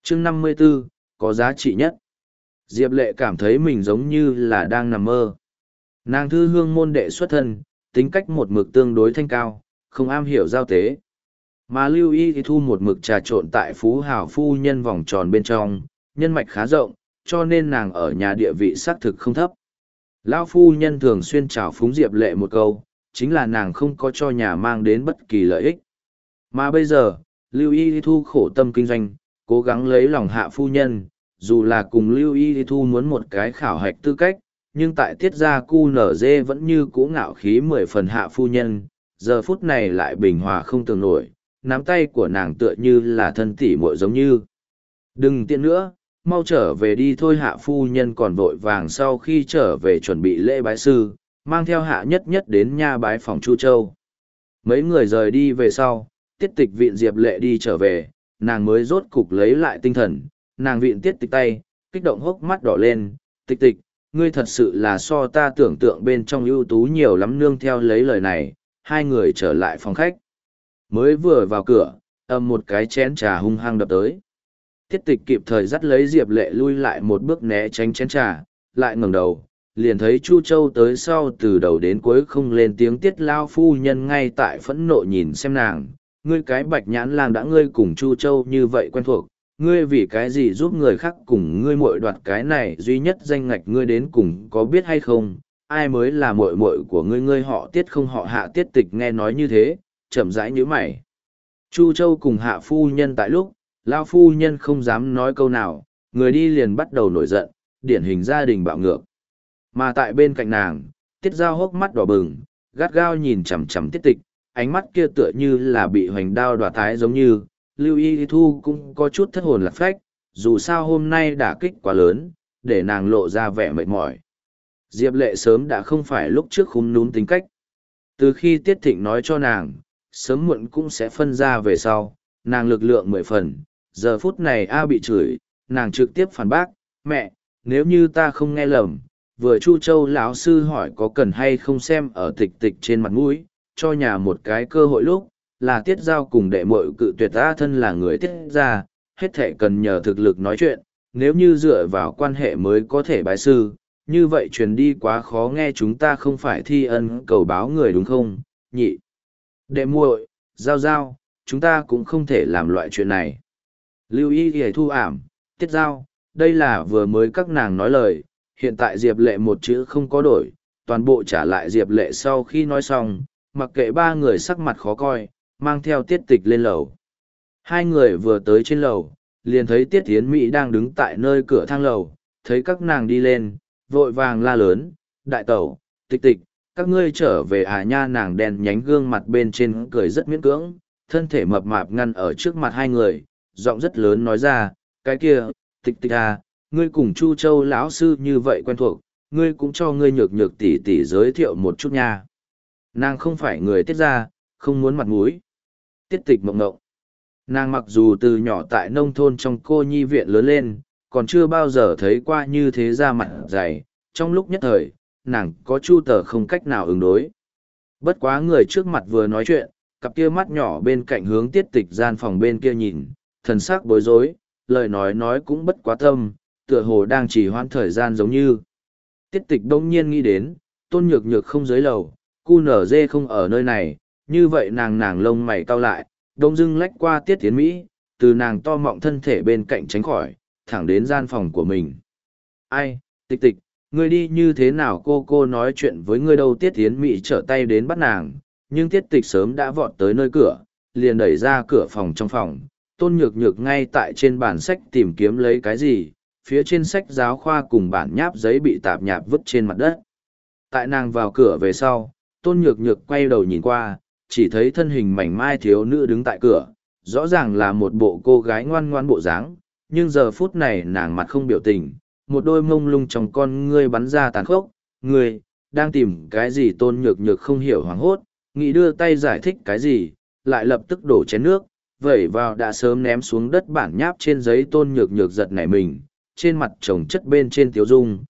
chương 54, có giá trị nhất. Diệp Lệ cảm thấy mình giống như là đang nằm mơ. Nàng thư hương môn đệ xuất thân, tính cách một mực tương đối thanh cao, không am hiểu giao tế. Mà Lưu Y thì thu một mực trà trộn tại phú hào phu nhân vòng tròn bên trong, nhân mạch khá rộng, cho nên nàng ở nhà địa vị xác thực không thấp. Lão phu nhân thường xuyên chào phúng Diệp Lệ một câu, chính là nàng không có cho nhà mang đến bất kỳ lợi ích. Mà bây giờ, Lưu Y Thu khổ tâm kinh doanh, cố gắng lấy lòng hạ phu nhân, dù là cùng Lưu Y Thu muốn một cái khảo hạch tư cách, nhưng tại tiết gia cu nở dê vẫn như cũ ngạo khí 10 phần hạ phu nhân, giờ phút này lại bình hòa không tưởng nổi, nắm tay của nàng tựa như là thân tỷ muội giống như. Đừng tiện nữa, mau trở về đi thôi. Hạ phu nhân còn vội vàng sau khi trở về chuẩn bị lễ bái sư, mang theo Hạ Nhất Nhất đến nha bái phòng Chu Châu. Mấy người rời đi về sau, Tiết Tịch vịn Diệp Lệ đi trở về, nàng mới rốt cục lấy lại tinh thần, nàng vịn Tiết Tịch tay, kích động hốc mắt đỏ lên. Tịch Tịch, ngươi thật sự là so ta tưởng tượng bên trong ưu tú nhiều lắm. Nương theo lấy lời này, hai người trở lại phòng khách. Mới vừa vào cửa, ầm một cái chén trà hung hăng đập tới. Tiết Tịch kịp thời dắt lấy Diệp Lệ lui lại một bước né tránh chén trà, lại ngẩng đầu, liền thấy Chu Châu tới sau từ đầu đến cuối không lên tiếng. Tiết lao phu nhân ngay tại phẫn nộ nhìn xem nàng, ngươi cái bạch nhãn lang đã, ngươi cùng Chu Châu như vậy quen thuộc, ngươi vì cái gì giúp người khác cùng ngươi muội đoạt cái này duy nhất danh ngạch, ngươi đến cùng có biết hay không, ai mới là muội muội của ngươi, ngươi họ Tiết không họ Hạ. Tiết Tịch nghe nói như thế, chậm rãi nhíu mày. Chu Châu cùng Hạ phu nhân tại lúc, lao phu nhân không dám nói câu nào, người đi liền bắt đầu nổi giận, điển hình gia đình bạo ngược. Mà tại bên cạnh nàng, Tiết Giao hốc mắt đỏ bừng, gắt gao nhìn chằm chằm Tiết Tịch, ánh mắt kia tựa như là bị hoành đao đoạt tái giống như. Lưu Y Thu cũng có chút thất hồn lạc phách, dù sao hôm nay đả kích quá lớn, để nàng lộ ra vẻ mệt mỏi. Diệp Lệ sớm đã không phải lúc trước khúm núm tính cách. Từ khi Tiết Thịnh nói cho nàng, sớm muộn cũng sẽ phân ra về sau, nàng lực lượng 10 phần. Giờ phút này bị chửi, nàng trực tiếp phản bác, mẹ, nếu như ta không nghe lầm, vừa Chu Châu lão sư hỏi có cần hay không xem ở Tịch Tịch trên mặt mũi, cho nhà một cái cơ hội lúc, là Tiết Giao cùng đệ muội cự tuyệt ta, thân là người Tiết gia, hết thể cần nhờ thực lực nói chuyện, nếu như dựa vào quan hệ mới có thể bái sư, như vậy truyền đi quá khó nghe, chúng ta không phải thi ân cầu báo người đúng không, nhị. Đệ muội, Giao, chúng ta cũng không thể làm loại chuyện này. Lưu Y Y Thu ảm, Tiết Giao, đây là vừa mới các nàng nói lời, hiện tại Diệp Lệ một chữ không có đổi, toàn bộ trả lại Diệp Lệ. Sau khi nói xong, mặc kệ ba người sắc mặt khó coi, mang theo Tiết Tịch lên lầu. Hai người vừa tới trên lầu, liền thấy Tiết Thiến Mỹ đang đứng tại nơi cửa thang lầu, thấy các nàng đi lên, vội vàng la lớn, đại tẩu, Tịch Tịch, các ngươi trở về à nha. Nàng đen nhánh gương mặt bên trên cười rất miễn cưỡng, thân thể mập mạp ngăn ở trước mặt hai người, giọng rất lớn nói ra, cái kia, Tịch Tịch à, ngươi cùng Chu Châu lão sư như vậy quen thuộc, ngươi cũng cho ngươi nhược nhược tỷ tỷ giới thiệu một chút nha. Nàng không phải người Tiết gia, không muốn mặt mũi. Tiết Tịch mộng ngộng. Nàng mặc dù từ nhỏ tại nông thôn trong cô nhi viện lớn lên, còn chưa bao giờ thấy qua như thế ra mặt dày, trong lúc nhất thời, nàng có chu tờ không cách nào ứng đối. Bất quá người trước mặt vừa nói chuyện, cặp kia mắt nhỏ bên cạnh hướng Tiết Tịch gian phòng bên kia nhìn, thần sắc bối rối, lời nói cũng bất quá tâm, tựa hồ đang chỉ hoãn thời gian giống như. Tiết Tịch đông nhiên nghĩ đến, Tôn Nhược Nhược không dưới lầu, cu nở dê không ở nơi này, như vậy nàng lông mày cau lại, đông dưng lách qua Tiết Thiến Mỹ, từ nàng to mọng thân thể bên cạnh tránh khỏi, thẳng đến gian phòng của mình. Ai, Tịch Tịch, ngươi đi như thế nào, cô nói chuyện với ngươi đâu. Tiết Thiến Mỹ trở tay đến bắt nàng, nhưng Tiết Tịch sớm đã vọt tới nơi cửa, liền đẩy ra cửa phòng. Trong phòng, Tôn Nhược Nhược ngay tại trên bản sách tìm kiếm lấy cái gì, phía trên sách giáo khoa cùng bản nháp giấy bị tạp nhạp vứt trên mặt đất. Tại nàng vào cửa về sau, Tôn Nhược Nhược quay đầu nhìn qua, chỉ thấy thân hình mảnh mai thiếu nữ đứng tại cửa, rõ ràng là một bộ cô gái ngoan ngoan bộ dáng, nhưng giờ phút này nàng mặt không biểu tình, một đôi mông lung trong con ngươi bắn ra tàn khốc. Ngươi đang tìm cái gì? Tôn Nhược Nhược không hiểu, hoảng hốt, nghĩ đưa tay giải thích cái gì, lại lập tức đổ chén nước, vẩy vào đã sớm ném xuống đất bản nháp trên giấy. Tôn Nhược Nhược giật nảy mình, trên mặt chồng chất bên trên tiếu dung,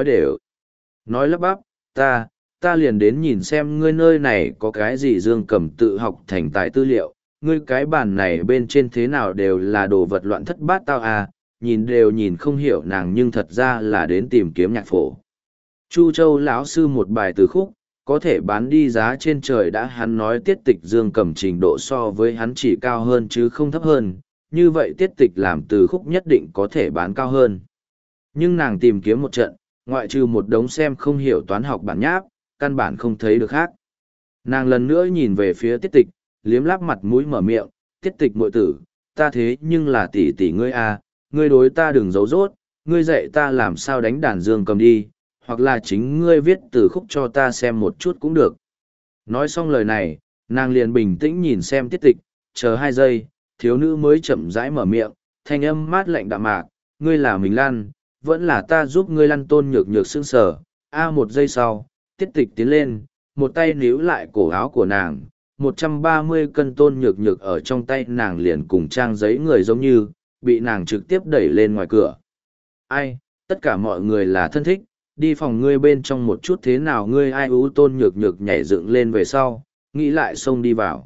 nói lắp bắp, ta liền đến nhìn xem ngươi nơi này có cái gì. Dương Cẩm tự học thành tài tư liệu, ngươi cái bàn này bên trên thế nào đều là đồ vật loạn thất bát tao à, nhìn đều nhìn không hiểu nàng nhưng thật ra là đến tìm kiếm nhạc phổ. Chu Châu lão sư một bài từ khúc, có thể bán đi giá trên trời đã hắn nói Tiết Tịch Dương cầm trình độ so với hắn chỉ cao hơn chứ không thấp hơn, như vậy Tiết Tịch làm từ khúc nhất định có thể bán cao hơn. Nhưng nàng tìm kiếm một trận, ngoại trừ một đống xem không hiểu toán học bản nháp, căn bản không thấy được khác. Nàng lần nữa nhìn về phía Tiết Tịch, liếm láp mặt mũi mở miệng, Tiết Tịch muội tử, ta thế nhưng là tỷ tỷ ngươi à, ngươi đối ta đừng giấu rốt, ngươi dạy ta làm sao đánh đàn dương cầm đi, hoặc là chính ngươi viết từ khúc cho ta xem một chút cũng được. Nói xong lời này, nàng liền bình tĩnh nhìn xem Tiết Tịch, chờ 2 giây, thiếu nữ mới chậm rãi mở miệng, thanh âm mát lạnh đạm mạc, ngươi là mình lăn, vẫn là ta giúp ngươi lăn. Tôn Nhược Nhược sững sờ. Một giây sau, Tiết Tịch tiến lên, một tay níu lại cổ áo của nàng, 130 cân Tôn Nhược Nhược ở trong tay nàng liền cùng trang giấy người giống như, bị nàng trực tiếp đẩy lên ngoài cửa. Ai, tất cả mọi người là thân thích, đi phòng ngươi bên trong một chút thế nào ngươi ai ú. Tôn Nhược Nhược nhảy dựng lên về sau, nghĩ lại xông đi vào.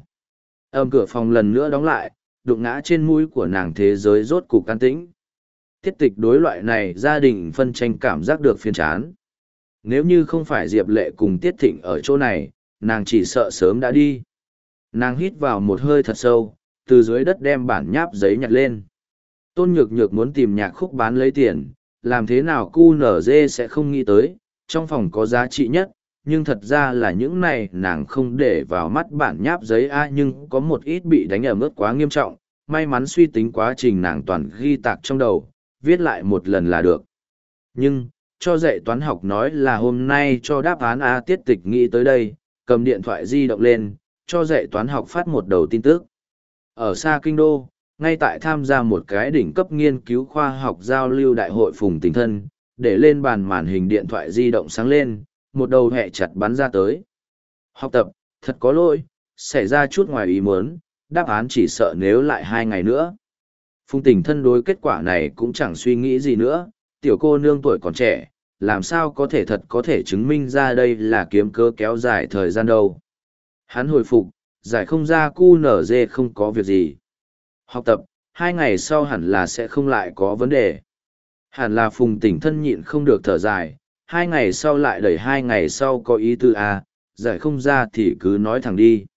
Cửa phòng lần nữa đóng lại, đụng ngã trên mũi của nàng thế giới rốt cục can tĩnh. Tiết Tịch đối loại này gia đình phân tranh cảm giác được phiền chán. Nếu như không phải Diệp Lệ cùng Tiết Thịnh ở chỗ này, nàng chỉ sợ sớm đã đi. Nàng hít vào một hơi thật sâu, từ dưới đất đem bản nháp giấy nhặt lên. Tôn Nhược Nhược muốn tìm nhạc khúc bán lấy tiền, làm thế nào QNZ sẽ không nghĩ tới, trong phòng có giá trị nhất, nhưng thật ra là những này nàng không để vào mắt bản nháp giấy nhưng có một ít bị đánh ở mức quá nghiêm trọng, may mắn suy tính quá trình nàng toàn ghi tạc trong đầu, viết lại một lần là được. Nhưng, cho dạy toán học nói là hôm nay cho đáp án Tiết Tịch nghĩ tới đây, cầm điện thoại di động lên, cho dạy toán học phát một đầu tin tức. Ở xa kinh đô, ngay tại tham gia một cái đỉnh cấp nghiên cứu khoa học giao lưu đại hội Phùng Tình Thân, để lên bàn màn hình điện thoại di động sáng lên, một đầu hẹ chặt bắn ra tới. Học tập, thật có lỗi, xảy ra chút ngoài ý muốn, đáp án chỉ sợ nếu lại 2 ngày nữa. Phùng Tình Thân đối kết quả này cũng chẳng suy nghĩ gì nữa, tiểu cô nương tuổi còn trẻ, làm sao có thể thật có thể chứng minh ra đây là kiếm cớ kéo dài thời gian đâu. Hắn hồi phục, giải không ra QNZ không có việc gì. Học tập, 2 ngày sau hẳn là sẽ không lại có vấn đề. Hẳn là Phùng Tình Thân nhịn không được thở dài, 2 ngày sau lại đẩy 2 ngày sau có ý tư giải không ra thì cứ nói thẳng đi.